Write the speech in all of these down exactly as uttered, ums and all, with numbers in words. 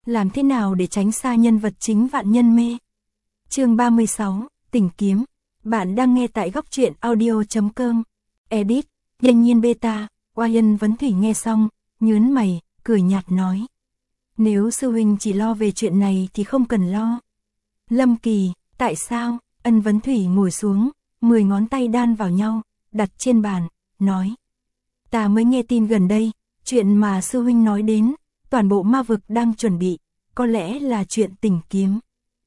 Làm thế nào để tránh xa nhân vật chính vạn nhân mê? Chương ba mươi sáu, Tình kiếm. Bạn đang nghe tại góc truyện audio chấm com. Edit, Nhân Nhiên Beta. Oyen Vấn Thủy nghe xong, nhớn mày, cười nhạt nói. Nếu sư huynh chỉ lo về chuyện này thì không cần lo. Lâm Kỳ, tại sao? Ân Vấn Thủy ngồi xuống, mười ngón tay đan vào nhau, đặt trên bàn, nói. Ta mới nghe tin gần đây, chuyện mà sư huynh nói đến, toàn bộ ma vực đang chuẩn bị, có lẽ là chuyện tình kiếm.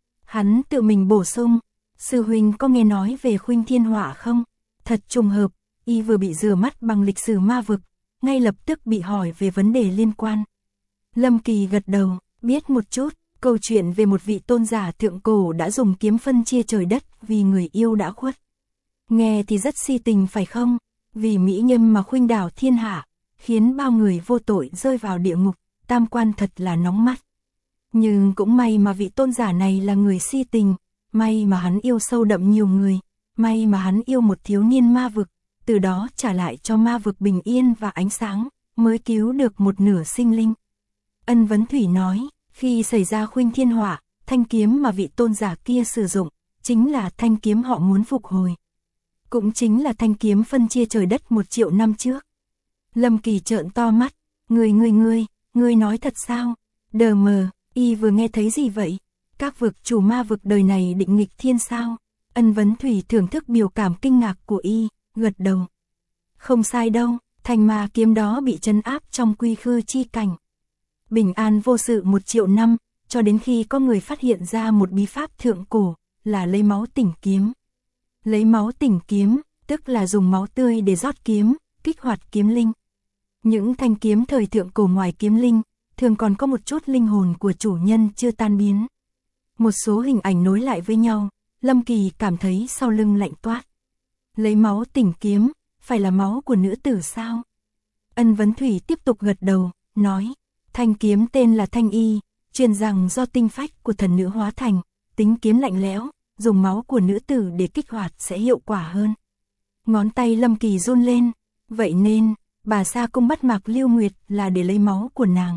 Hắn tự mình bổ sung, sư huynh có nghe nói về Khuynh Thiên Họa không? Thật trùng hợp, y vừa bị rửa mắt bằng lịch sử ma vực, ngay lập tức bị hỏi về vấn đề liên quan. Lâm Kỳ gật đầu, biết một chút, câu chuyện về một vị tôn giả thượng cổ đã dùng kiếm phân chia trời đất vì người yêu đã khuất. Nghe thì rất si tình phải không? Vì mỹ nhân mà khuynh đảo thiên hạ, khiến bao người vô tội rơi vào địa ngục, tam quan thật là nóng mắt. Nhưng cũng may mà vị tôn giả này là người si tình, may mà hắn yêu sâu đậm nhiều người, may mà hắn yêu một thiếu niên ma vực, từ đó trả lại cho ma vực bình yên và ánh sáng, mới cứu được một nửa sinh linh. Ân Vấn Thủy nói, khi xảy ra Khuynh Thiên Họa, thanh kiếm mà vị tôn giả kia sử dụng, chính là thanh kiếm họ muốn phục hồi. Cũng chính là thanh kiếm phân chia trời đất một triệu năm trước. Lâm Kỳ trợn to mắt, ngươi ngươi ngươi, ngươi nói thật sao? Đờ mờ, y vừa nghe thấy gì vậy? Các vực chủ ma vực đời này định nghịch thiên sao? Ân Vấn Thủy thưởng thức biểu cảm kinh ngạc của y, gật đầu. Không sai đâu, thanh ma kiếm đó bị trấn áp trong quy khư chi cảnh. Bình an vô sự một triệu năm, cho đến khi có người phát hiện ra một bí pháp thượng cổ, là lấy máu tỉnh kiếm. Lấy máu tỉnh kiếm, tức là dùng máu tươi để rót kiếm, kích hoạt kiếm linh. Những thanh kiếm thời thượng cổ ngoài kiếm linh, thường còn có một chút linh hồn của chủ nhân chưa tan biến. Một số hình ảnh nối lại với nhau, Lâm Kỳ cảm thấy sau lưng lạnh toát. Lấy máu tỉnh kiếm, phải là máu của nữ tử sao? Ân Vấn Thủy tiếp tục gật đầu, nói, thanh kiếm tên là Thanh Y, truyền rằng do tinh phách của thần nữ hóa thành, tính kiếm lạnh lẽo, dùng máu của nữ tử để kích hoạt sẽ hiệu quả hơn. Ngón tay Lâm Kỳ run lên, vậy nên, bà Sa Cung bắt Mạc Lưu Nguyệt là để lấy máu của nàng.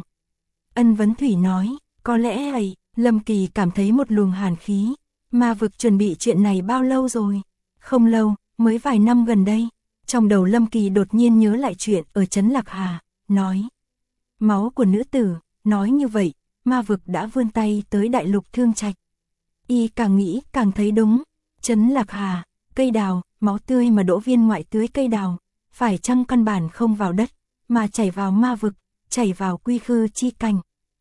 Ân Vấn Thủy nói, có lẽ vậy. Lâm Kỳ cảm thấy một luồng hàn khí, ma vực chuẩn bị chuyện này bao lâu rồi? Không lâu, mới vài năm gần đây. Trong đầu Lâm Kỳ đột nhiên nhớ lại chuyện ở Trấn Lạc Hà, nói. Máu của nữ tử, nói như vậy, ma vực đã vươn tay tới đại lục Thương Trạch. Y càng nghĩ càng thấy đúng, Trấn Lạc Hà, cây đào, máu tươi mà đỗ viên ngoại tưới cây đào, phải chăng căn bản không vào đất, mà chảy vào ma vực, chảy vào quy khư chi cảnh.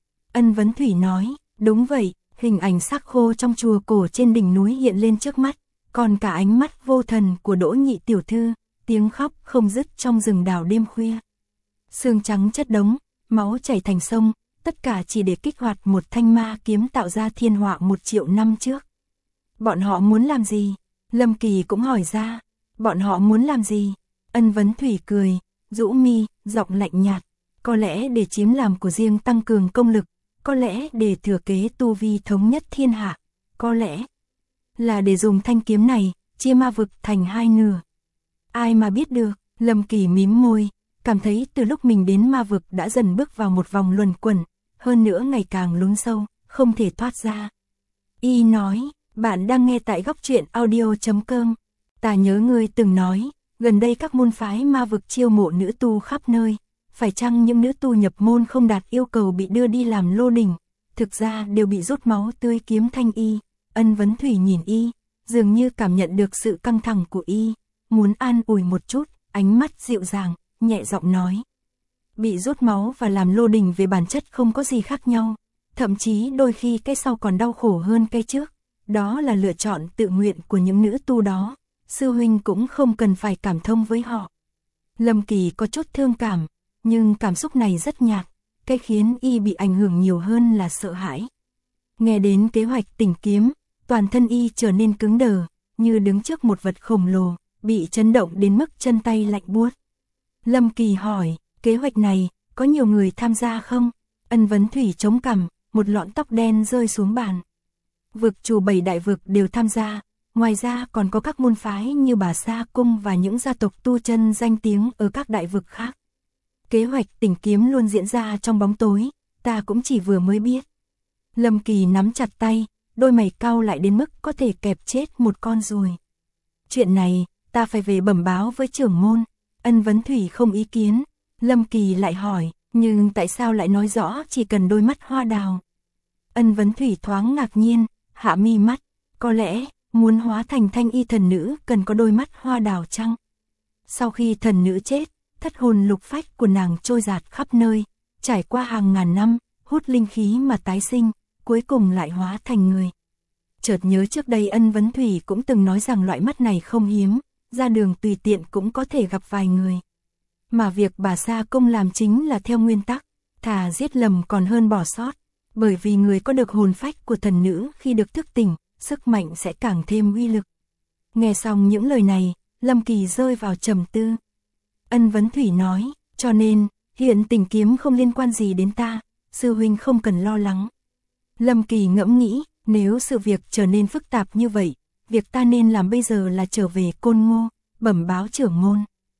Ân Vấn Thủy nói, đúng vậy, hình ảnh xác khô trong chùa cổ trên đỉnh núi hiện lên trước mắt, còn cả ánh mắt vô thần của Đỗ Nhị tiểu thư, tiếng khóc không dứt trong rừng đào đêm khuya. Xương trắng chất đống, máu chảy thành sông, tất cả chỉ để kích hoạt một thanh ma kiếm tạo ra thiên họa một triệu năm trước. Bọn họ muốn làm gì? Lâm Kỳ cũng hỏi ra, bọn họ muốn làm gì? Ân Vấn Thủy cười, rũ mi, giọng lạnh nhạt, có lẽ để chiếm làm của riêng tăng cường công lực, có lẽ để thừa kế tu vi thống nhất thiên hạ, có lẽ là để dùng thanh kiếm này, chia ma vực thành hai nửa. Ai mà biết được, Lâm Kỳ mím môi, cảm thấy từ lúc mình đến ma vực đã dần bước vào một vòng luẩn quẩn, hơn nữa ngày càng lún sâu, không thể thoát ra. Y nói, bạn đang nghe tại góc truyện audio chấm com. Ta nhớ ngươi từng nói, gần đây các môn phái ma vực chiêu mộ nữ tu khắp nơi. Phải chăng những nữ tu nhập môn không đạt yêu cầu bị đưa đi làm lô đỉnh, thực ra đều bị rút máu tươi kiếm Thanh Y. Ân Vấn Thủy nhìn Y, dường như cảm nhận được sự căng thẳng của Y, muốn an ủi một chút, ánh mắt dịu dàng, nhẹ giọng nói. Bị rút máu và làm lô đỉnh về bản chất không có gì khác nhau, thậm chí đôi khi cái sau còn đau khổ hơn cái trước, đó là lựa chọn tự nguyện của những nữ tu đó, sư huynh cũng không cần phải cảm thông với họ. Lâm Kỳ có chút thương cảm, nhưng cảm xúc này rất nhạt, cái khiến Y bị ảnh hưởng nhiều hơn là sợ hãi. Nghe đến kế hoạch tỉnh kiếm, toàn thân Y trở nên cứng đờ, như đứng trước một vật khổng lồ, bị chấn động đến mức chân tay lạnh buốt. Lâm Kỳ hỏi, kế hoạch này, có nhiều người tham gia không? Ân Vấn Thủy chống cằm, một lọn tóc đen rơi xuống bàn. Vực chủ bảy đại vực đều tham gia, ngoài ra còn có các môn phái như Bà Sa Cung và những gia tộc tu chân danh tiếng ở các đại vực khác. Kế hoạch tỉnh kiếm luôn diễn ra trong bóng tối, ta cũng chỉ vừa mới biết. Lâm Kỳ nắm chặt tay, đôi mày cau lại đến mức có thể kẹp chết một con ruồi. Chuyện này, ta phải về bẩm báo với trưởng môn. Ân Vấn Thủy không ý kiến. Lâm Kỳ lại hỏi, nhưng tại sao lại nói rõ chỉ cần đôi mắt hoa đào? Ân Vấn Thủy thoáng ngạc nhiên, hạ mi mắt, có lẽ, muốn hóa thành thanh y thần nữ cần có đôi mắt hoa đào chăng? Sau khi thần nữ chết, thất hồn lục phách của nàng trôi dạt khắp nơi, trải qua hàng ngàn năm, hút linh khí mà tái sinh, cuối cùng lại hóa thành người. Chợt nhớ trước đây Ân Vấn Thủy cũng từng nói rằng loại mắt này không hiếm, ra đường tùy tiện cũng có thể gặp vài người. Mà việc bà Sa Công làm chính là theo nguyên tắc, thà giết lầm còn hơn bỏ sót, bởi vì người có được hồn phách của thần nữ khi được thức tỉnh, sức mạnh sẽ càng thêm uy lực. Nghe xong những lời này, Lâm Kỳ rơi vào trầm tư. Ân Vấn Thủy nói, cho nên, hiện tình kiếm không liên quan gì đến ta, sư huynh không cần lo lắng. Lâm Kỳ ngẫm nghĩ, nếu sự việc trở nên phức tạp như vậy, việc ta nên làm bây giờ là trở về Côn Ngô, bẩm báo trưởng môn.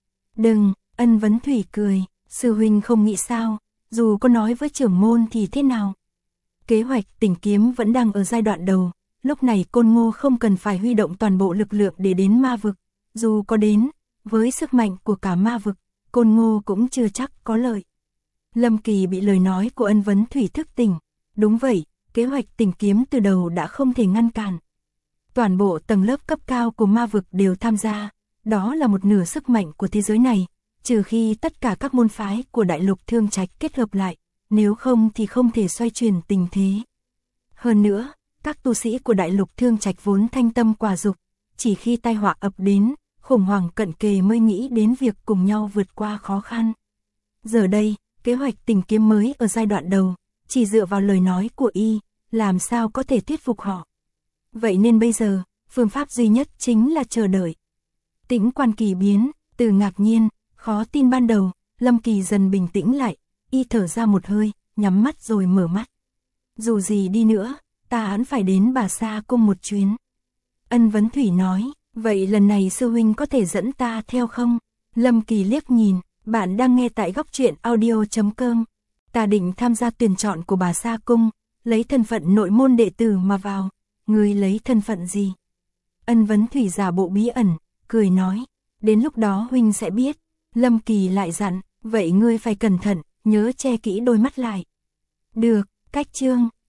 Đừng, Ân Vấn Thủy cười, sư huynh không nghĩ sao, dù có nói với trưởng môn thì thế nào. Kế hoạch tỉnh kiếm vẫn đang ở giai đoạn đầu, lúc này Côn Ngô không cần phải huy động toàn bộ lực lượng để đến ma vực, dù có đến, với sức mạnh của cả ma vực, Côn Ngô cũng chưa chắc có lợi. Lâm Kỳ bị lời nói của Ân Vấn Thủy thức tỉnh, đúng vậy, kế hoạch tỉnh kiếm từ đầu đã không thể ngăn cản. Toàn bộ tầng lớp cấp cao của ma vực đều tham gia, đó là một nửa sức mạnh của thế giới này, trừ khi tất cả các môn phái của Đại Lục Thương Trạch kết hợp lại, nếu không thì không thể xoay chuyển tình thế. Hơn nữa, các tu sĩ của Đại Lục Thương Trạch vốn thanh tâm quả dục, chỉ khi tai họa ập đến, khủng hoảng cận kề mới nghĩ đến việc cùng nhau vượt qua khó khăn. Giờ đây, kế hoạch tỉnh kiếm mới ở giai đoạn đầu, chỉ dựa vào lời nói của y, làm sao có thể thuyết phục họ. Vậy nên bây giờ, phương pháp duy nhất chính là chờ đợi. Tĩnh Quan kỳ biến, từ ngạc nhiên, khó tin ban đầu, Lâm Kỳ dần bình tĩnh lại, y thở ra một hơi, nhắm mắt rồi mở mắt. Dù gì đi nữa, ta vẫn phải đến Bà Sa Cung một chuyến. Ân Vấn Thủy nói, vậy lần này sư huynh có thể dẫn ta theo không? Lâm Kỳ liếc nhìn, bạn đang nghe tại góc truyện audio chấm com. Ta định tham gia tuyển chọn của Bà Sa Cung, lấy thân phận nội môn đệ tử mà vào. Ngươi lấy thân phận gì? Ân Vấn Thủy giả bộ bí ẩn, cười nói, đến lúc đó huynh sẽ biết. Lâm Kỳ lại dặn, vậy ngươi phải cẩn thận, nhớ che kỹ đôi mắt lại. Được, cách chương.